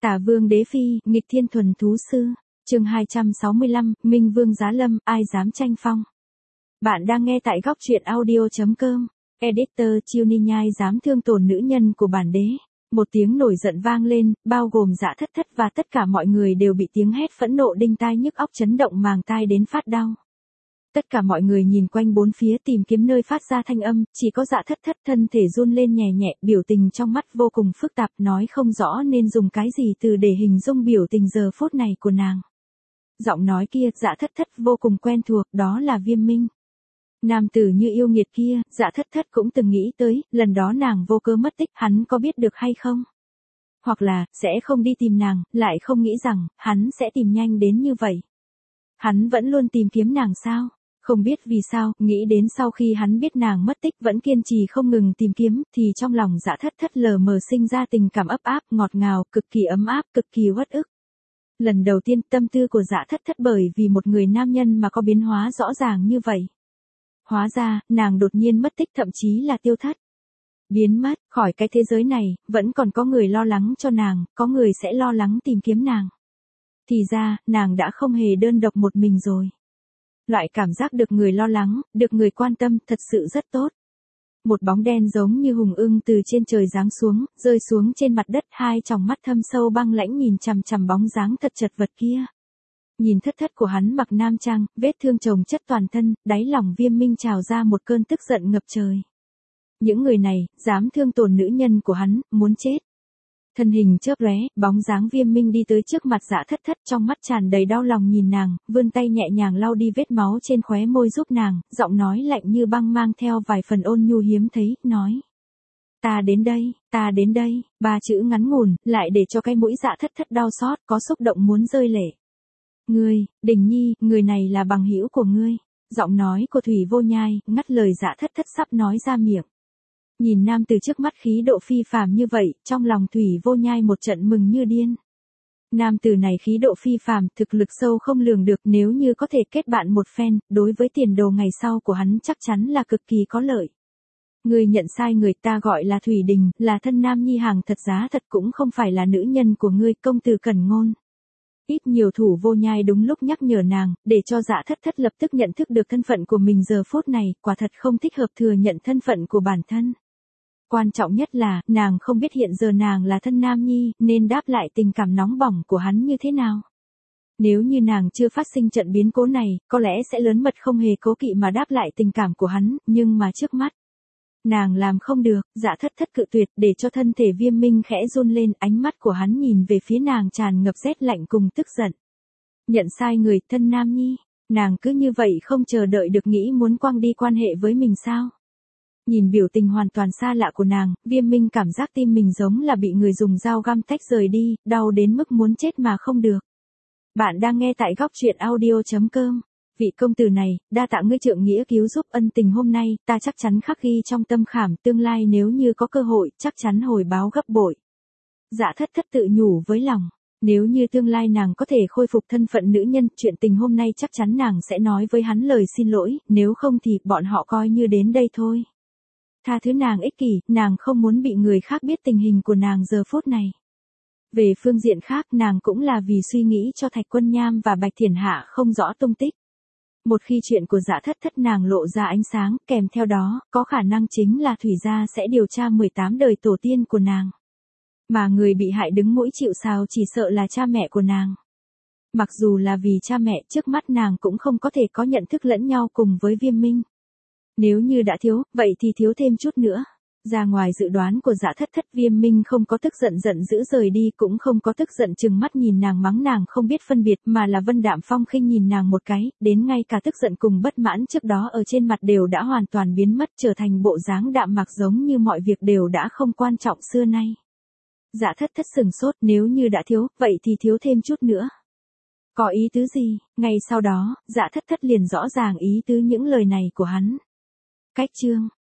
Tả Vương Đế Phi, nghịch thiên thuần thú sư. Chương 265, Minh Vương giá lâm, ai dám tranh phong. Bạn đang nghe tại góc truyện audio.com. Editor Chiêu Ni Nhai dám thương tổn nữ nhân của bản đế. Một tiếng nổi giận vang lên, bao gồm Dạ Thất Thất và tất cả mọi người đều bị tiếng hét phẫn nộ đinh tai nhức óc chấn động màng tai đến phát đau. Tất cả mọi người nhìn quanh bốn phía tìm kiếm nơi phát ra thanh âm, chỉ có Dạ Thất Thất thân thể run lên nhẹ nhẹ, biểu tình trong mắt vô cùng phức tạp, nói không rõ nên dùng cái gì từ để hình dung biểu tình giờ phút này của nàng. Giọng nói kia, Dạ Thất Thất vô cùng quen thuộc, đó là Viêm Minh. Nam tử như yêu nghiệt kia, Dạ Thất Thất cũng từng nghĩ tới, lần đó nàng vô cơ mất tích, hắn có biết được hay không? Hoặc là, sẽ không đi tìm nàng, lại không nghĩ rằng, hắn sẽ tìm nhanh đến như vậy. Hắn vẫn luôn tìm kiếm nàng sao? Không biết vì sao, nghĩ đến sau khi hắn biết nàng mất tích vẫn kiên trì không ngừng tìm kiếm, thì trong lòng Dạ Thất Thất lờ mờ sinh ra tình cảm ấp áp, ngọt ngào, cực kỳ ấm áp, cực kỳ uất ức. Lần đầu tiên tâm tư của Dạ Thất Thất bởi vì một người nam nhân mà có biến hóa rõ ràng như vậy. Hóa ra, nàng đột nhiên mất tích thậm chí là tiêu thất. Biến mất, khỏi cái thế giới này, vẫn còn có người lo lắng cho nàng, có người sẽ lo lắng tìm kiếm nàng. Thì ra, nàng đã không hề đơn độc một mình rồi. Loại cảm giác được người lo lắng, được người quan tâm thật sự rất tốt. Một bóng đen giống như hùng ưng từ trên trời giáng xuống, rơi xuống trên mặt đất, hai tròng mắt thâm sâu băng lãnh nhìn chằm chằm bóng dáng thật chật vật kia. Nhìn Thất Thất của hắn mặc nam trang, vết thương chồng chất toàn thân, đáy lòng Viêm Minh trào ra một cơn tức giận ngập trời. Những người này, dám thương tổn nữ nhân của hắn, muốn chết. Thân hình chớp lóe, bóng dáng Viêm Minh đi tới trước mặt Dạ Thất Thất, trong mắt tràn đầy đau lòng nhìn nàng, vươn tay nhẹ nhàng lau đi vết máu trên khóe môi giúp nàng, giọng nói lạnh như băng mang theo vài phần ôn nhu hiếm thấy, nói. Ta đến đây, ba chữ ngắn ngủn, lại để cho cái mũi Dạ Thất Thất đau xót, có xúc động muốn rơi lệ. Ngươi, Đình Nhi, người này là bằng hữu của ngươi. Giọng nói của Thủy Vô Nhai, ngắt lời Dạ Thất Thất sắp nói ra miệng. Nhìn nam từ trước mắt khí độ phi phàm như vậy, trong lòng Thủy Vô Nhai một trận mừng như điên. Nam tử này khí độ phi phàm, thực lực sâu không lường được, nếu như có thể kết bạn một phen, đối với tiền đồ ngày sau của hắn chắc chắn là cực kỳ có lợi. Ngươi nhận sai người, ta gọi là Thủy Đình, là thân nam nhi hàng thật giá thật, cũng không phải là nữ nhân của ngươi, công tử Cẩn Ngôn. Ít nhiều Thủ Vô Nhai đúng lúc nhắc nhở nàng, để cho Dạ Thất Thất lập tức nhận thức được thân phận của mình giờ phút này, quả thật không thích hợp thừa nhận thân phận của bản thân. Quan trọng nhất là, nàng không biết hiện giờ nàng là thân nam nhi, nên đáp lại tình cảm nóng bỏng của hắn như thế nào. Nếu như nàng chưa phát sinh trận biến cố này, có lẽ sẽ lớn mật không hề cố kỵ mà đáp lại tình cảm của hắn, nhưng mà trước mắt. Nàng làm không được, Dạ Thất Thất cự tuyệt, để cho thân thể Viêm Minh khẽ run lên, ánh mắt của hắn nhìn về phía nàng tràn ngập rét lạnh cùng tức giận. Nhận sai người, thân nam nhi, nàng cứ như vậy không chờ đợi được nghĩ muốn quăng đi quan hệ với mình sao? Nhìn biểu tình hoàn toàn xa lạ của nàng, Viêm Minh cảm giác tim mình giống là bị người dùng dao găm tách rời đi, đau đến mức muốn chết mà không được. Bạn đang nghe tại góc truyện audio.com. Vị công tử này, đa tạ ngươi trượng nghĩa cứu giúp, ân tình hôm nay, ta chắc chắn khắc ghi trong tâm khảm, tương lai nếu như có cơ hội, chắc chắn hồi báo gấp bội. Dạ Thất Thất tự nhủ với lòng, nếu như tương lai nàng có thể khôi phục thân phận nữ nhân, chuyện tình hôm nay chắc chắn nàng sẽ nói với hắn lời xin lỗi, nếu không thì bọn họ coi như đến đây thôi. Tha thứ nàng ích kỷ, nàng không muốn bị người khác biết tình hình của nàng giờ phút này. Về phương diện khác, nàng cũng là vì suy nghĩ cho Thạch Quân Nham và Bạch Thiển Hạ không rõ tung tích. Một khi chuyện của Dạ Thất Thất nàng lộ ra ánh sáng, kèm theo đó, có khả năng chính là Thủy gia sẽ điều tra 18 đời tổ tiên của nàng. Mà người bị hại đứng mũi chịu sào chỉ sợ là cha mẹ của nàng. Mặc dù là vì cha mẹ, trước mắt nàng cũng không có thể có nhận thức lẫn nhau cùng với Viêm Minh. Nếu như đã thiếu, vậy thì thiếu thêm chút nữa. Ra ngoài dự đoán của Dạ Thất Thất, Viêm Minh không có tức giận giận dữ rời đi, cũng không có tức giận trừng mắt nhìn nàng mắng nàng không biết phân biệt, mà là vân đạm phong khinh nhìn nàng một cái, đến ngay cả tức giận cùng bất mãn trước đó ở trên mặt đều đã hoàn toàn biến mất, trở thành bộ dáng đạm mạc giống như mọi việc đều đã không quan trọng xưa nay. Dạ Thất Thất sừng sốt, nếu như đã thiếu, vậy thì thiếu thêm chút nữa. Có ý tứ gì? Ngay sau đó, Dạ Thất Thất liền rõ ràng ý tứ những lời này của hắn. Cách chương